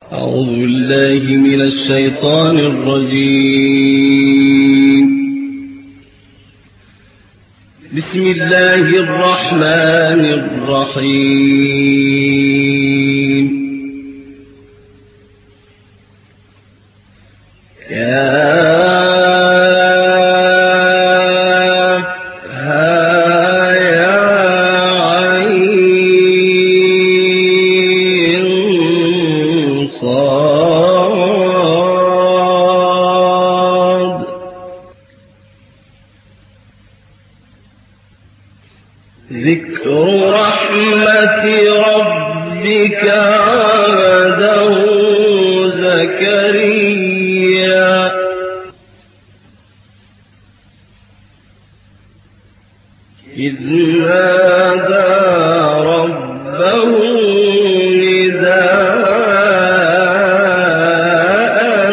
أعوذ بالله من الشيطان الرجيم. بسم الله الرحمن الرحيم. ذكر رحمة ربك عبده زكريا إذ نادى ربه نداء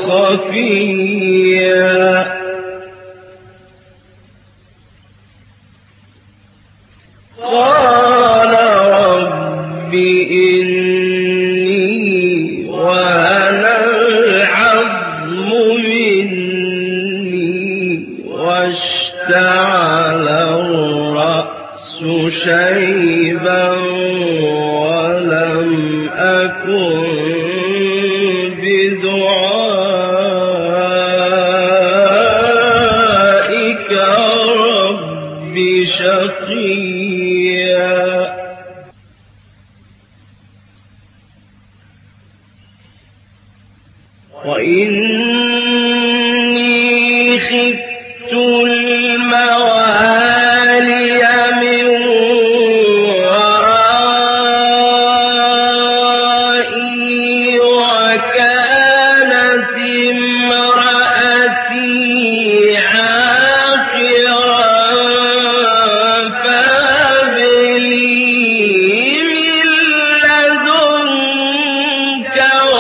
خفيا قال رب إني وهن العظم مني واشتعل الرأس شيبا ولم أكن بدعائك رب شقيا وإني خفت الموالي من ورائي وكانت امرأتي عاقرا فهب لي من لدنك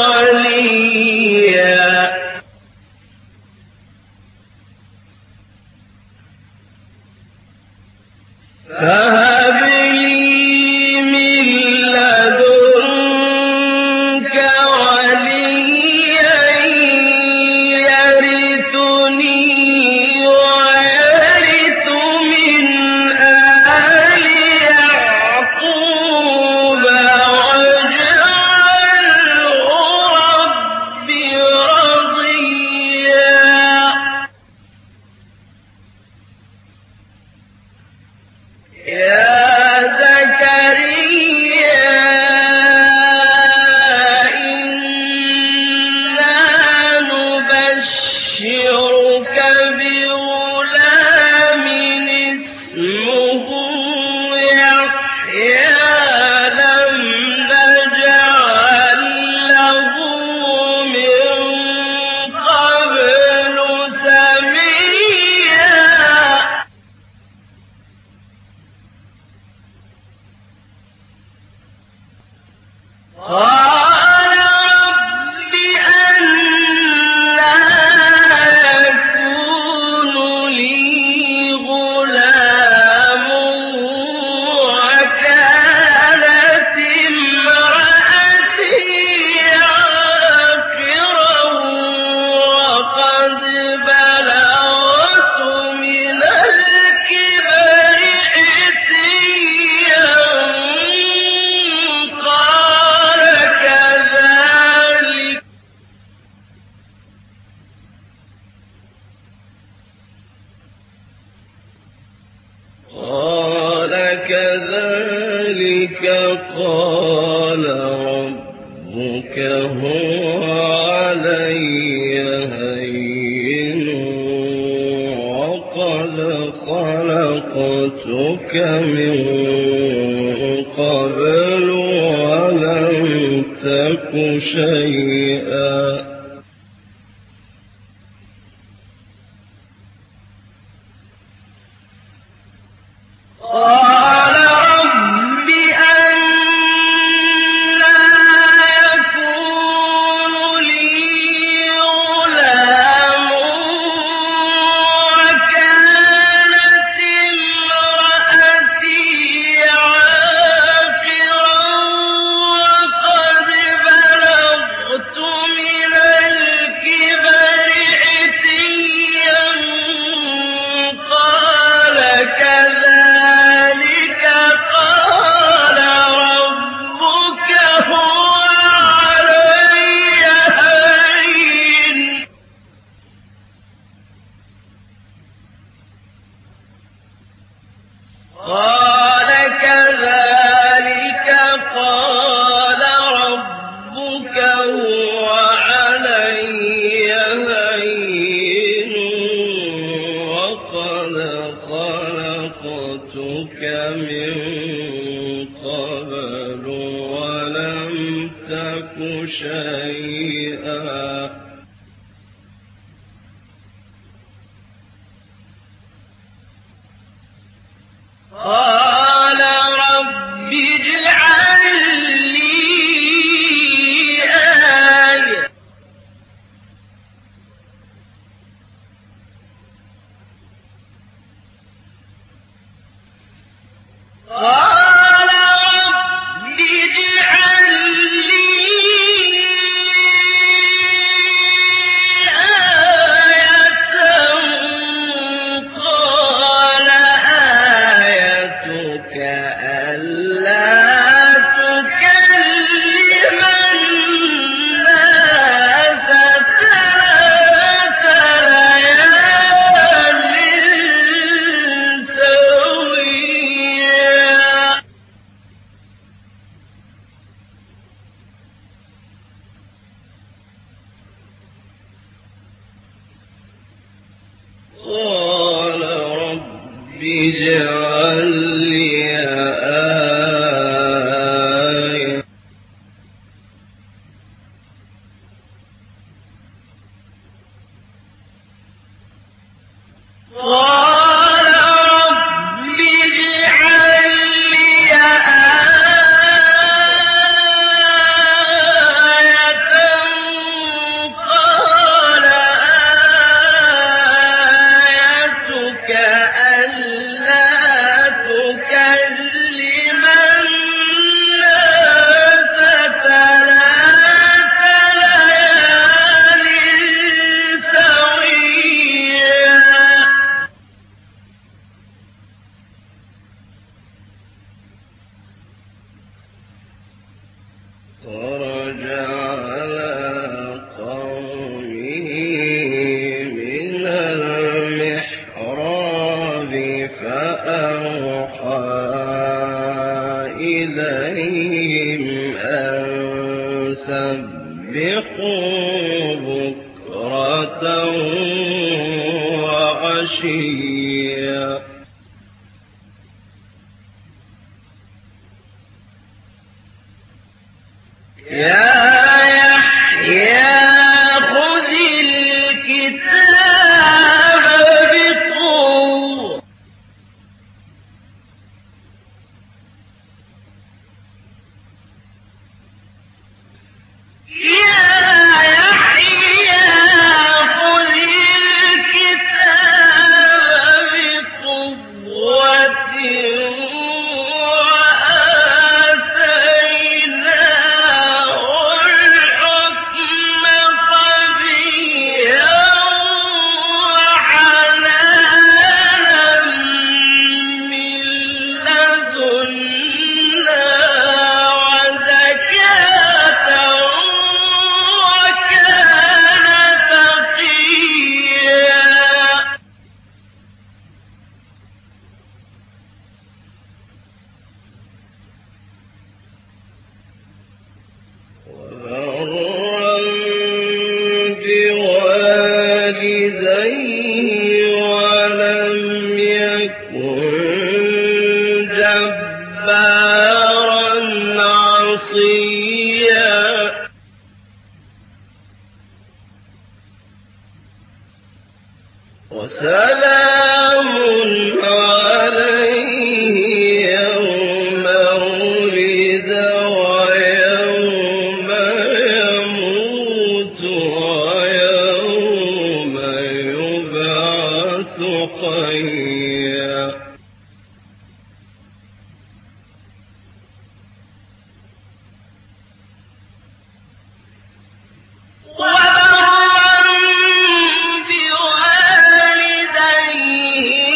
وليا فهب لي من لدنك وليا يرثني ويرث من آل يعقوب واجعله رب رضيا يا زكريا إنا نبشرك بغلام اسمه يحيى لم نجعل له من قبل سميا قال رب أنى يكون لي غلام وكانت امرأتي عاقرا وقد بلغت من الكبر عتيا قال كذلك قال ربك هو علي هين وقد خلقتك من قبل ولم تك شيئا قال رب أنى يكون لي غلام وكانت امرأتي عاقرا وقد بلغت شيئا قال رب اجعل لي آية قال رب اجعل لي آية قال آيتك ألا تكلم الناس ثلاث ليال سويا قال رب اجعل لي آية قال رب اجعل لي آية قال آيتك ألا تكلم الناس ثلاث ليال سويا فرجع على قومه من المحراب فأوحى إليهم أن سبحوا بكرة وعشيا يا يحيى خذ الكتاب بقوة يا يحيى خذ الكتاب بقوة وآتيناه الحكم صبيا وحنانا من لدنا وزكاة وكان تقيا وبرا بوالديه ولم يكن جبارا عصيا وسلام عليه يوم ولد ويوم يموت ويوم يبعث حيا وبرا بوالديه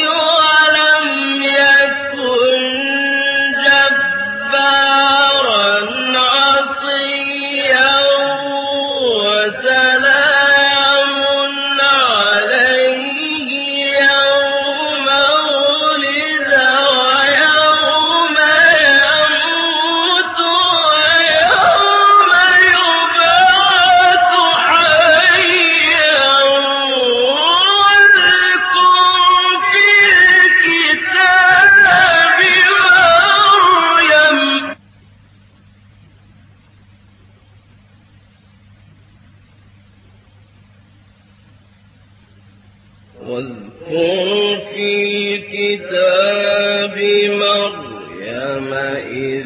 واذكر في الكتاب مريم إذ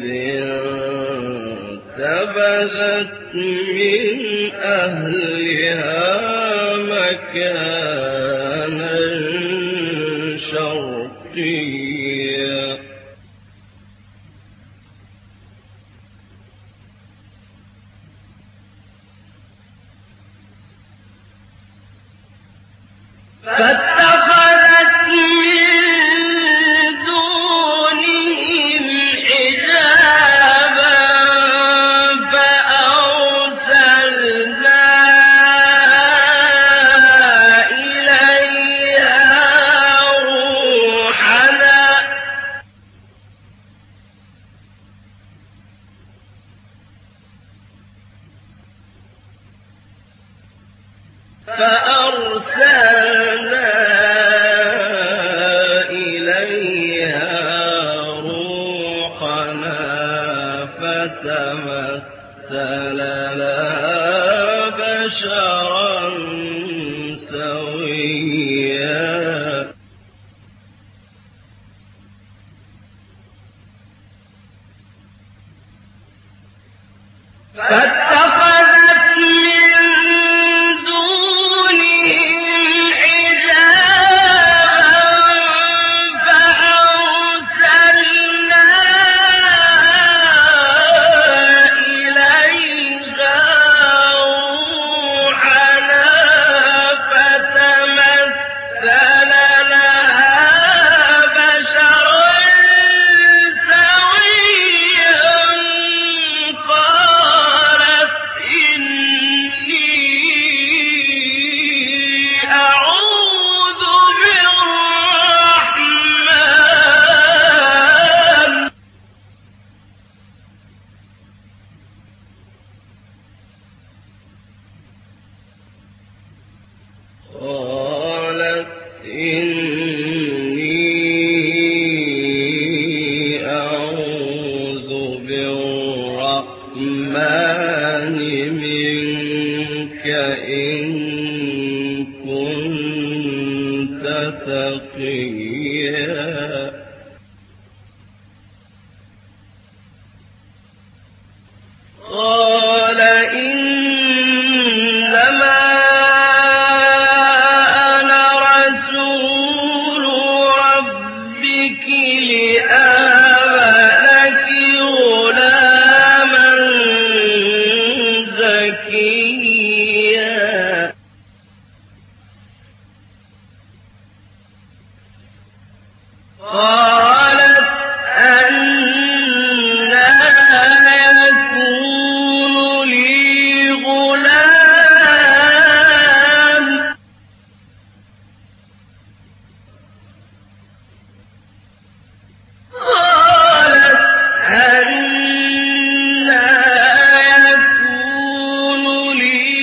انتبذت من أهلها مكانا شرقيا فاتخذت من دونهم حجابا فأرسلنا إليها روحنا فتمثل لها بشرا سويا فاتخذت من دونهم حجابا فأرسلنا إليها روحنا فتمثل لها بشرا سويا قالت إني أعوذ بالرحمن قالت إني أعوذ بالرحمن منك إن كنت تقيا قال إنما أنا رسول ربك لأهب لك غلاما زكيا قالت أنى يكون لي غلام قالت أنى يكون لي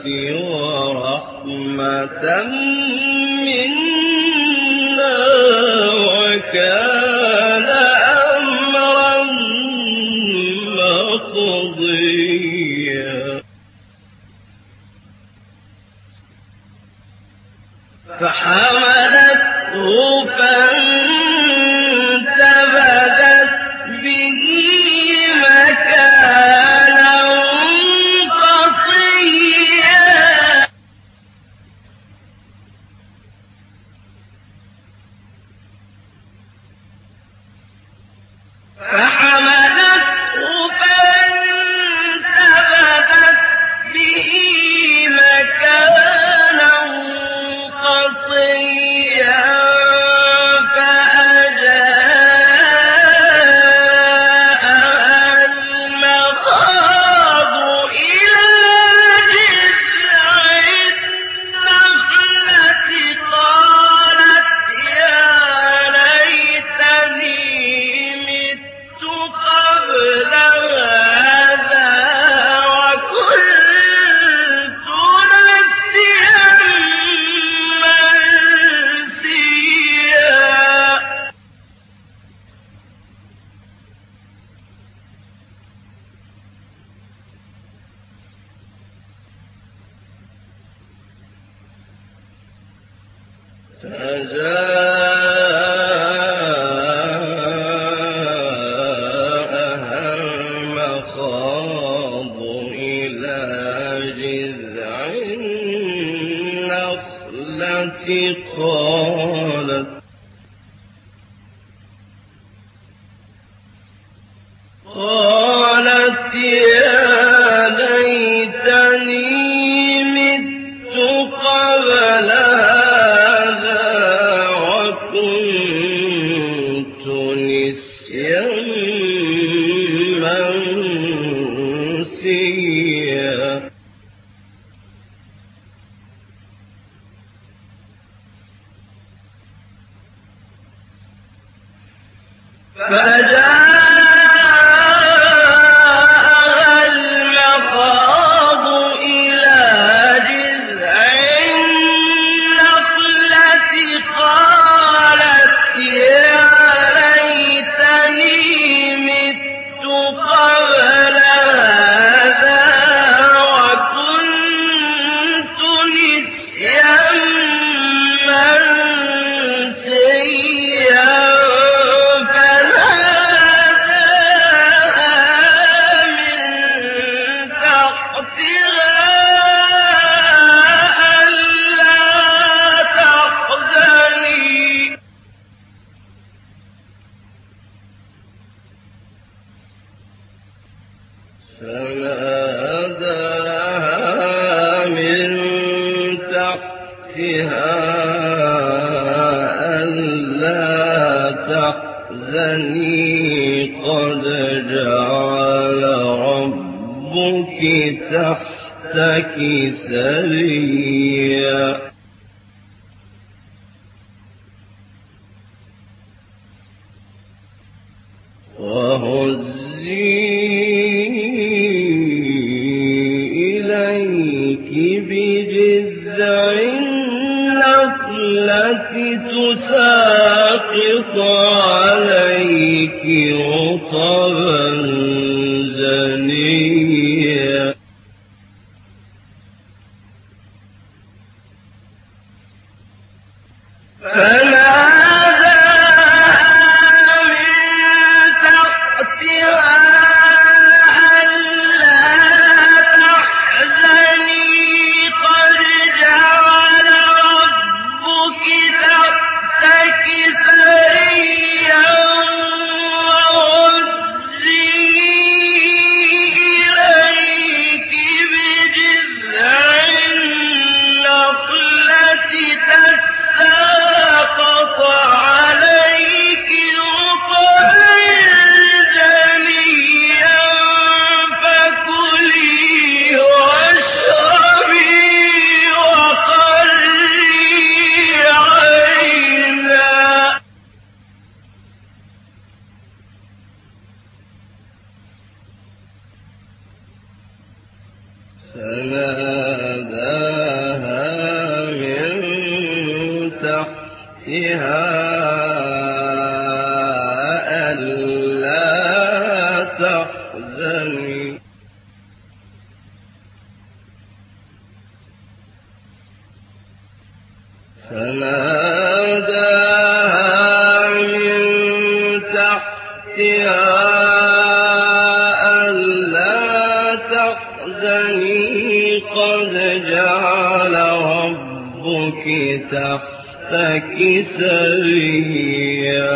ورحمة منا وكان أمرا مقضيا فحملته فانتبذت به مكانا قصيا فجاءها المخاض إلى جذع النخلة قالت يا ليتني مت قبل هذا وكنت نسيا منسيا فجاءها المخاض إلى جذع النخلة قالت يا ليتني مت قبل هذا وكنت نسيا منسيا فناداها من تحتها ألا تحزني قد جعل ربك تحتك سريا وهزي إليك بجذع النخلة تساقط عليك رطبا جنيا سريا وهزي فناداها من تحتها ألا تحزني قد جعل ربك تحتك سريا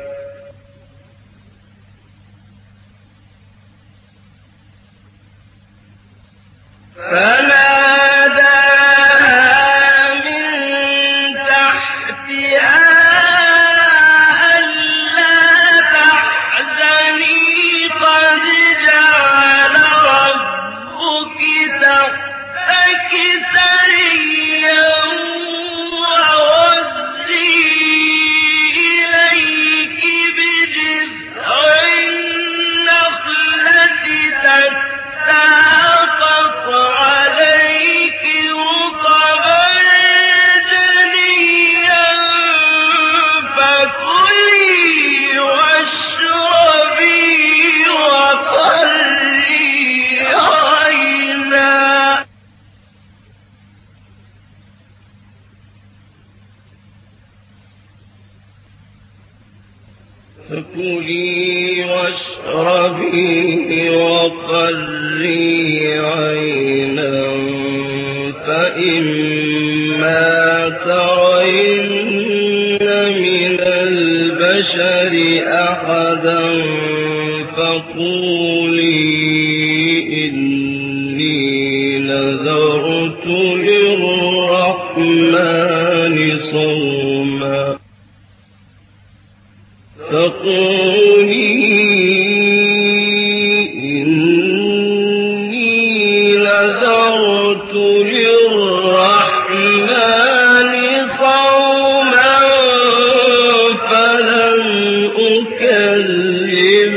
فكلي واشربي وقري عينا فإما ترين من البشر أحدا فقولي إني نذرت للرحمن صوما فقولي إني نذرت للرحمن صوما فلن أكلم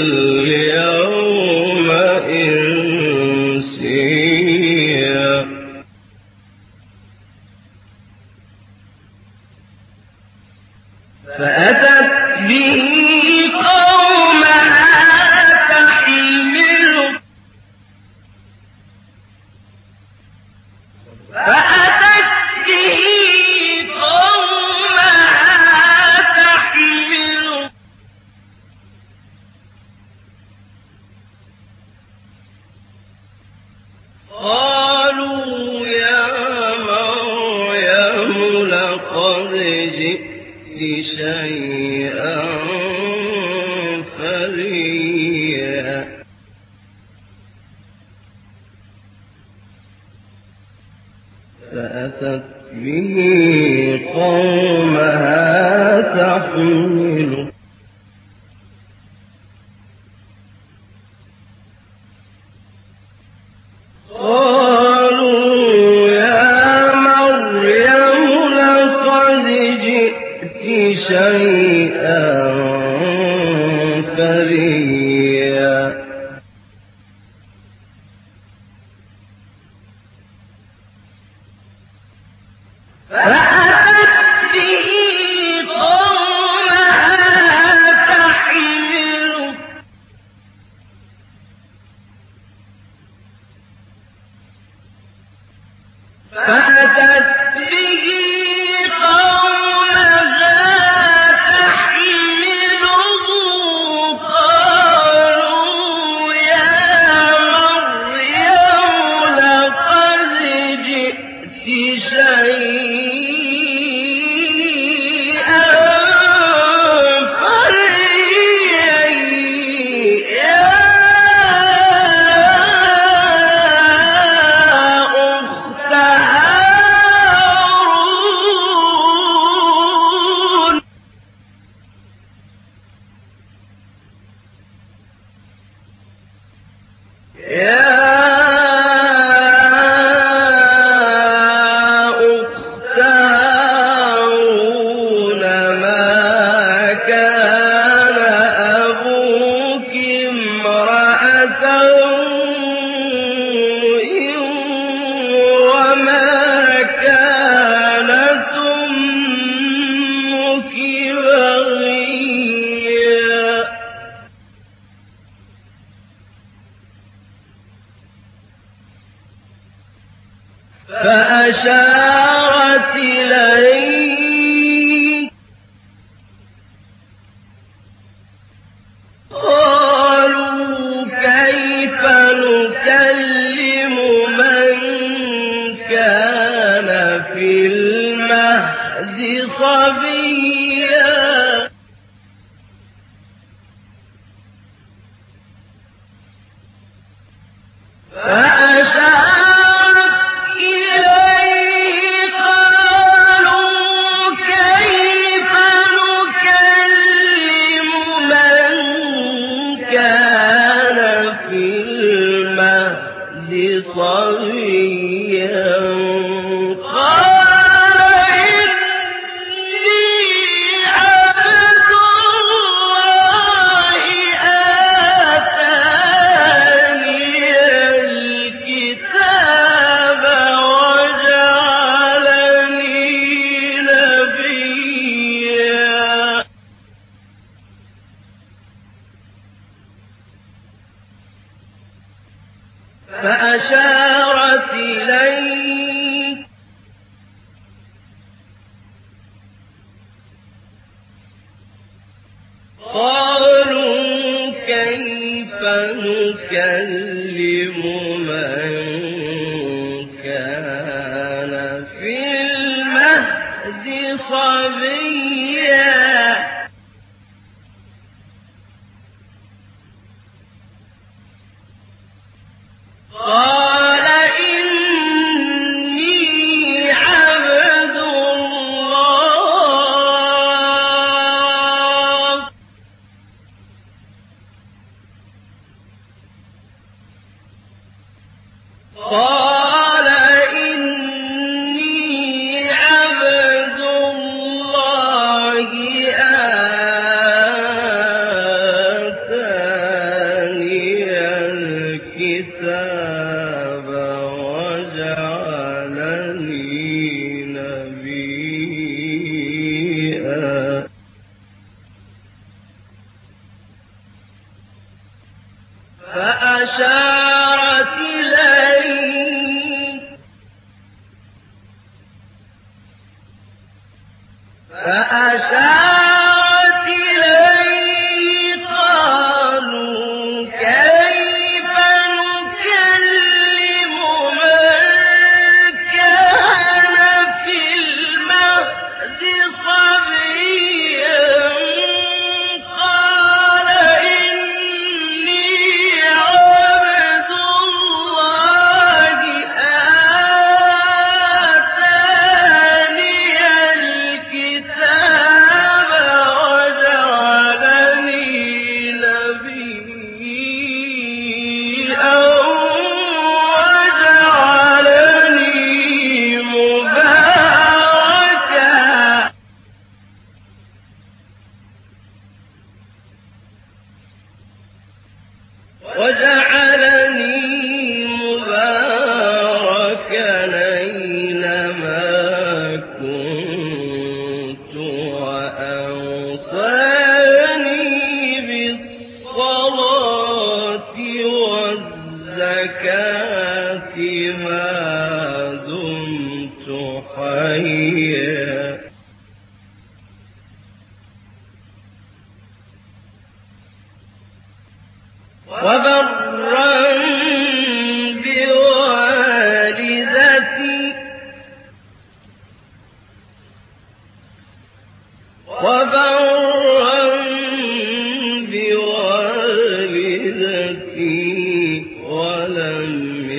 اليوم إنسيا فأتت به قومها تحمله قالوا يا مريم لقد جئت شيئا فريا فأتت به قومها تحمله قالوا يا مريم لقد جئت شيئا فريا فأتت به قومها تحمله قالوا يا مريم لقد جئت شيئا فريا يا أخت هارون فأشارت إليه قالوا كيف نكلم من كان في المهد صبيا فأشارت إليه قالوا كيف نكلم من كان في المهد صبيا قال إني عبد الله آتاني الكتاب وجعلني نبيا فأشارت إليه قالوا كيف نكلم من كان في المهد صبيا قال إني عبد الله قال إني عبد الله آتاني الكتاب وجعلني نبيا فأشارت إليه قالوا كيف نكلم من كان في المهد صبيا قال إني عبد الله آتاني الكتاب وجعلني نبيا وجعلني مباركا أينما كنت وأوصاني بالصلاة والزكاة ما دمت حيا وبرا بوالدتي ولم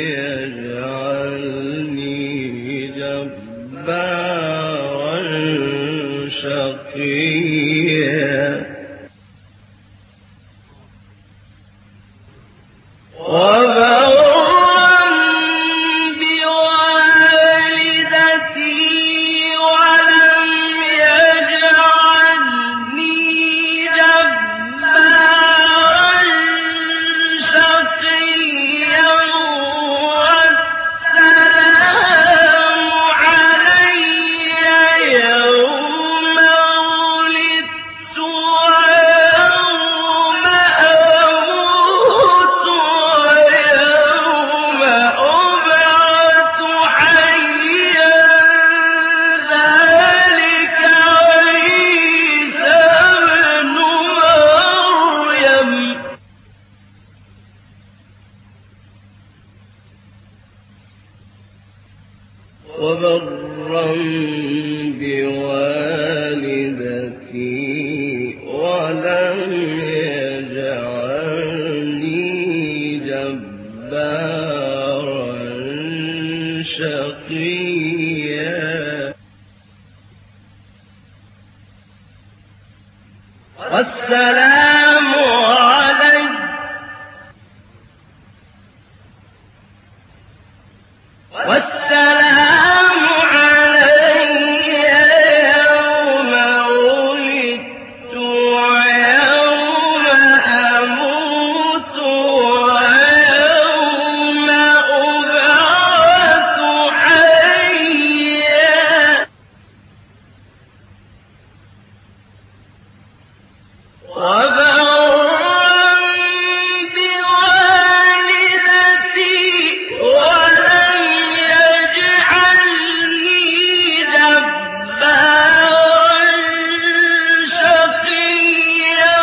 يجعلني جبارا شقيا وبرا بوالدتي ولم يجعلني جبارا شقيا والسلام علي والسلام علي يوم ولدت ويوم أموت ويوم أبعث حيا وبرا بوالدتي ولم يجعلني جبارا شقيا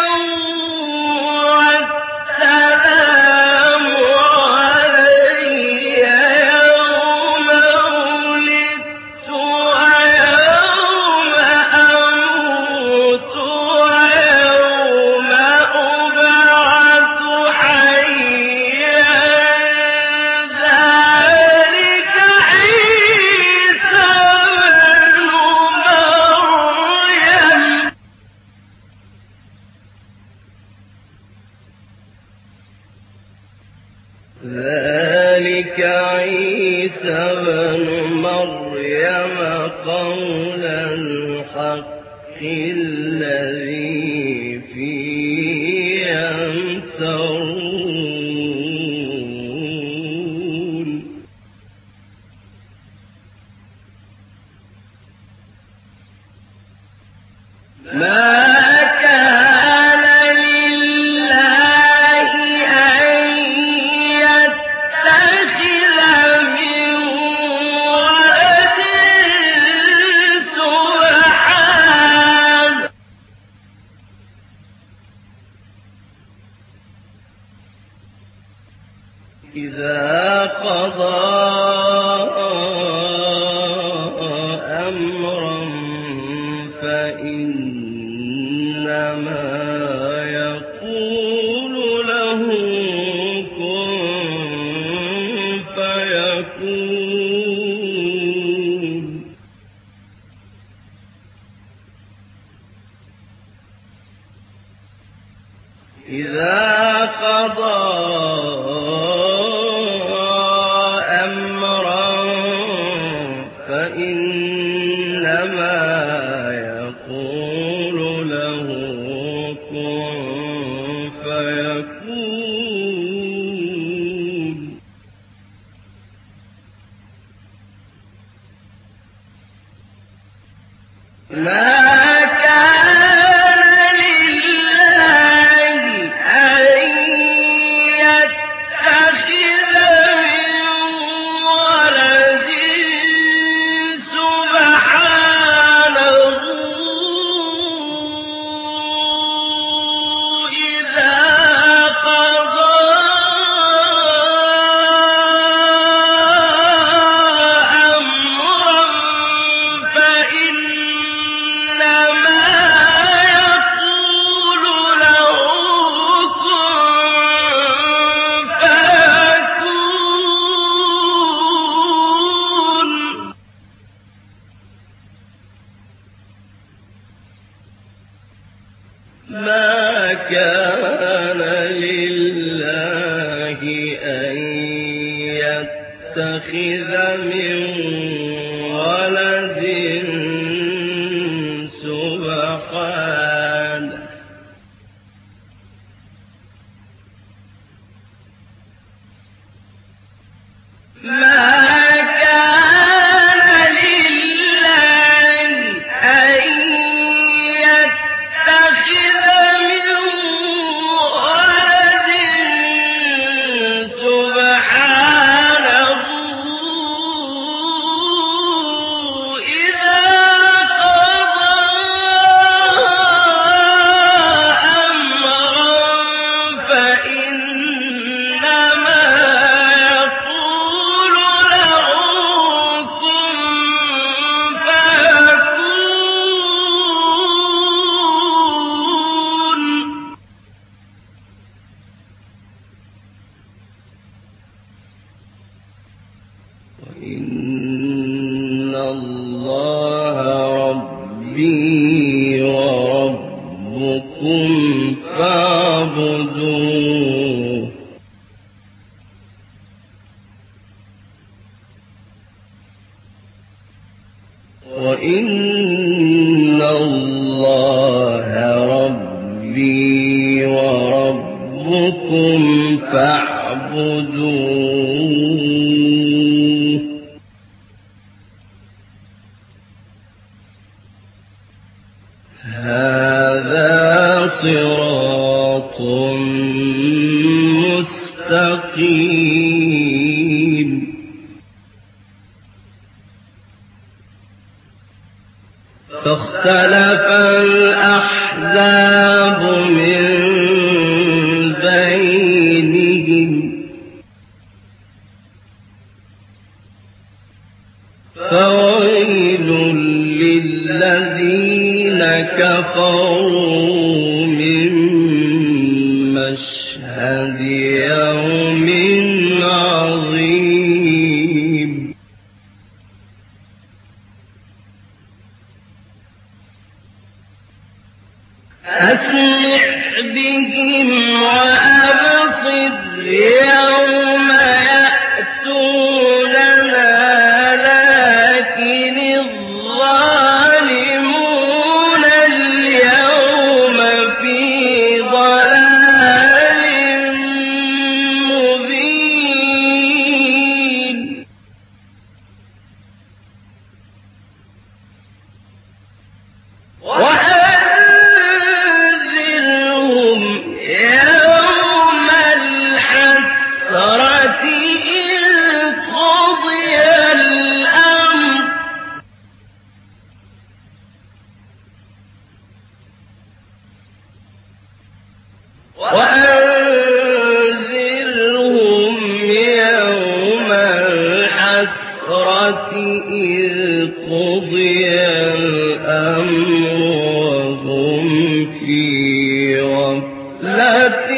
والسلام علي يوم ولدت ويوم أموت ويوم أبعث حيا ذلك عيسى ابن مريم ذلك عيسى ابن مريم قول الحق الذي فيه يمترون ما كان لله أن يتخذ من ولد سبحانه إذا قضى أمرا فإنما يقول له كن فيكون إذا قضى أمرا فإنما يقول له كن فيكون ما كان لله أن يتخذ من ولد سبحانه إذا قضى أمرا فإنما يقول له كن فيكون ما كان لله أن يتخذ من ولد سبحانه ما كان لله أن يتخذ من ولد سبحانه إذا قضى أمرا فإنما يقول وإن الله ربي وربكم فاعبدوه وإن الله ربي وربكم فاعبدوه هذا صراط مستقيم فاختلف الأحزاب من بينهم فويل للذين كفروا من مشهد يوم عظيم أسمع بهم وأبصر يوم يأتوننا لكن الظالمون اليوم في ضلال مبين وأنذرهم يوم الحسرة إذ قضي الأمر وأنذرهم يوم الحسرة إذ قضي الأمر وهم في غفلة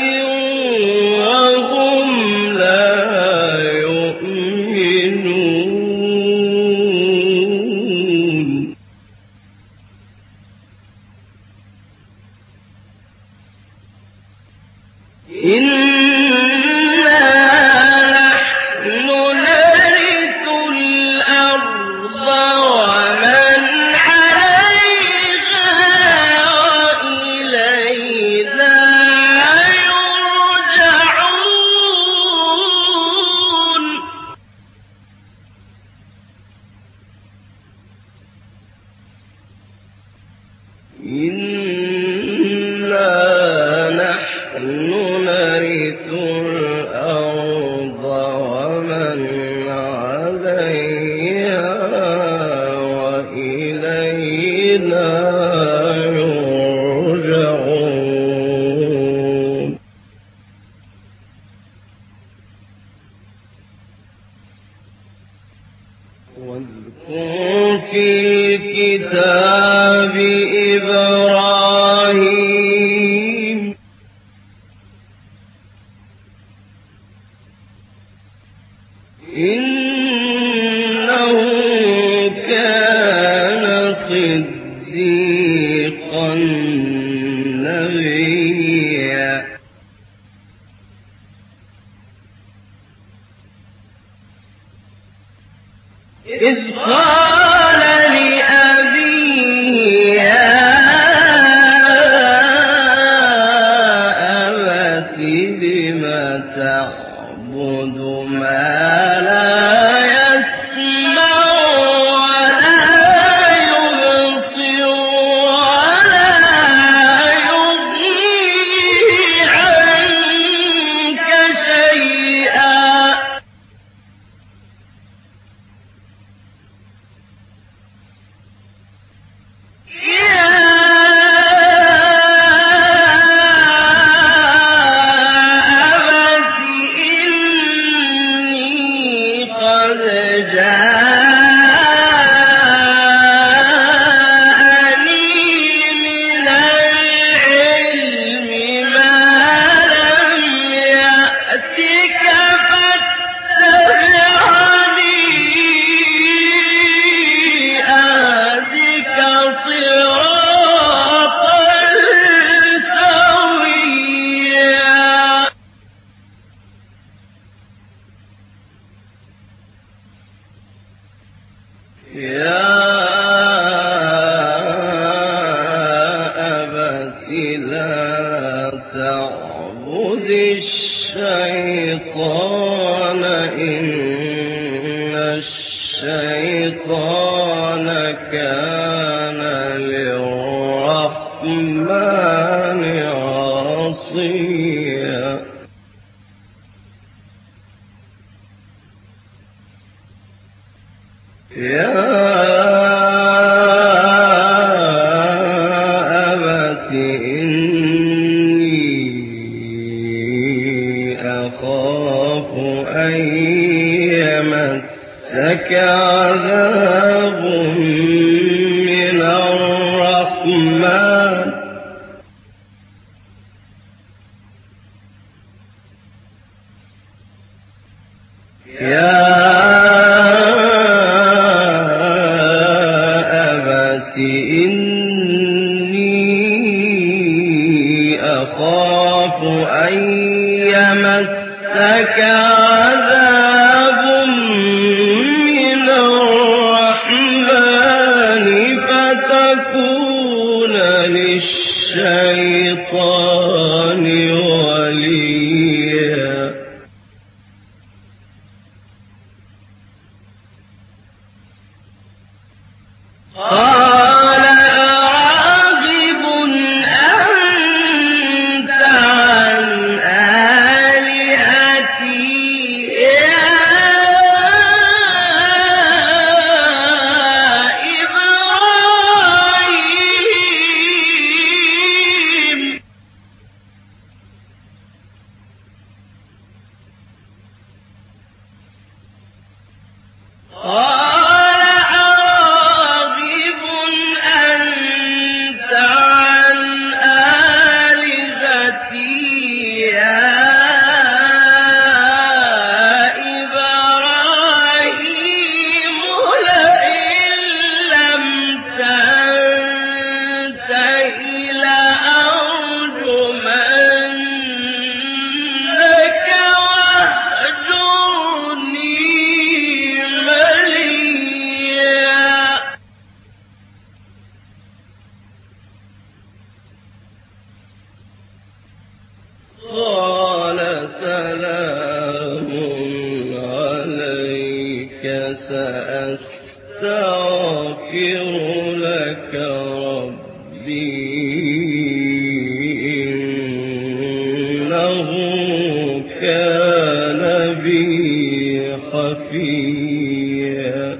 وهم لا يؤمنون إنا نحن نرث الأرض ومن عليها وإلينا يرجعون إنا نحن نرث الأرض ومن عليها وإلينا يرجعون واذكر في الكتاب إبراهيم إنه كان صديقا نبيا إذ قال لأبيه يا أبت لم تعبد ما لا يسمع ولا يبصر ولا يغني عنك شيئا يا أبت لا تعبد الشيطان إن الشيطان كان للرحمن عصيا يا أبت إني أخاف أن يمسك عذاب من الرحمن إني أخاف أن يمسك عذاب من الرحمن فتكون للشيطان وليا قال أراغب أنت عن آلهتي يا إبراهيم قال سلام عليك سأستغفر لك ربي إنه كان بي حفيا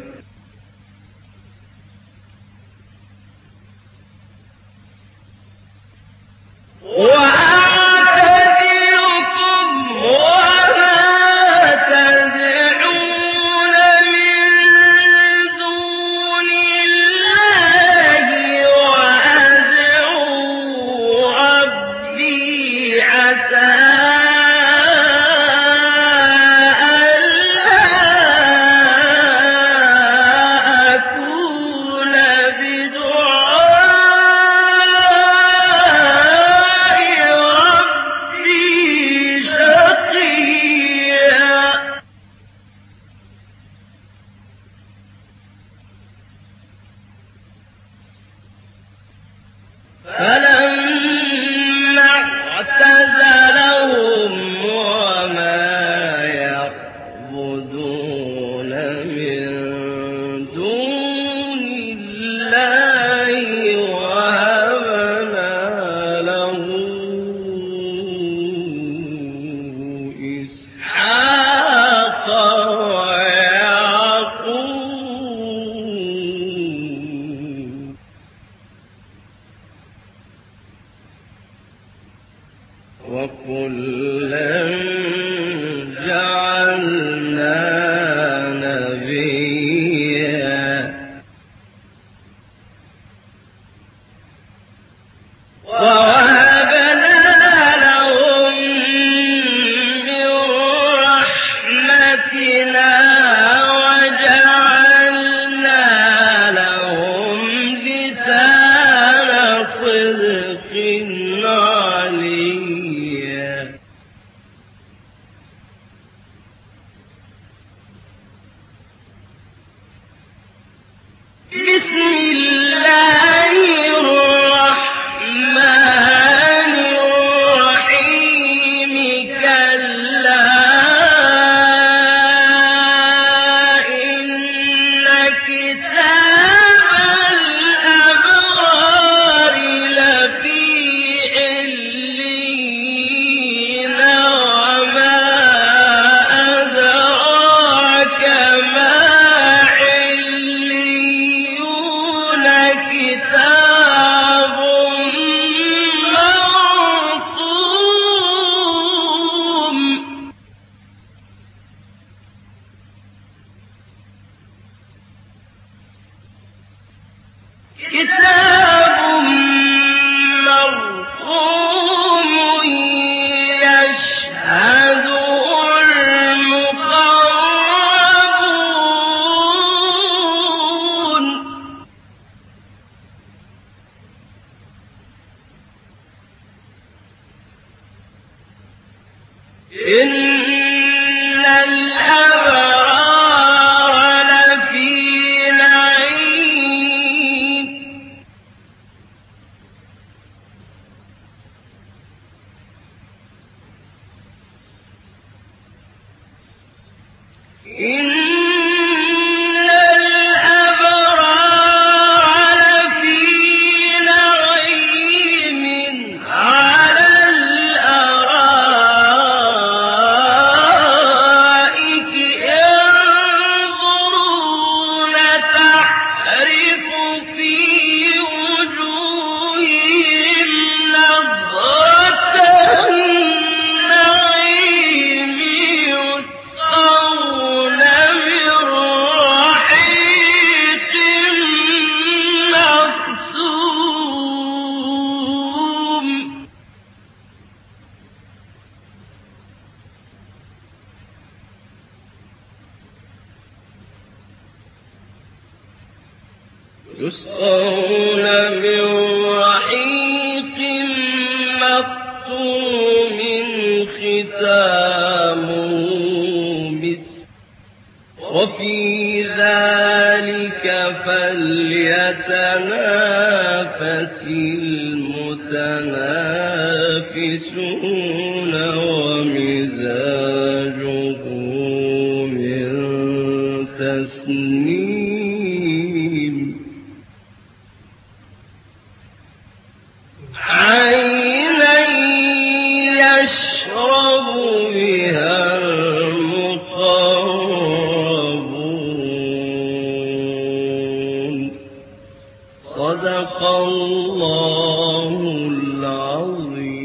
فلما اعتزلهم وما يعبدون من دون الله وهبنا له إسحاق ويعقوب وكلا جعلنا نبيا يسقون من رحيق مختوم ختامه مسك وفي ذلك فليتنافس المتنافسون ومزاجه من تسنيم عينا يشرب بها المقربون صدق الله العظيم.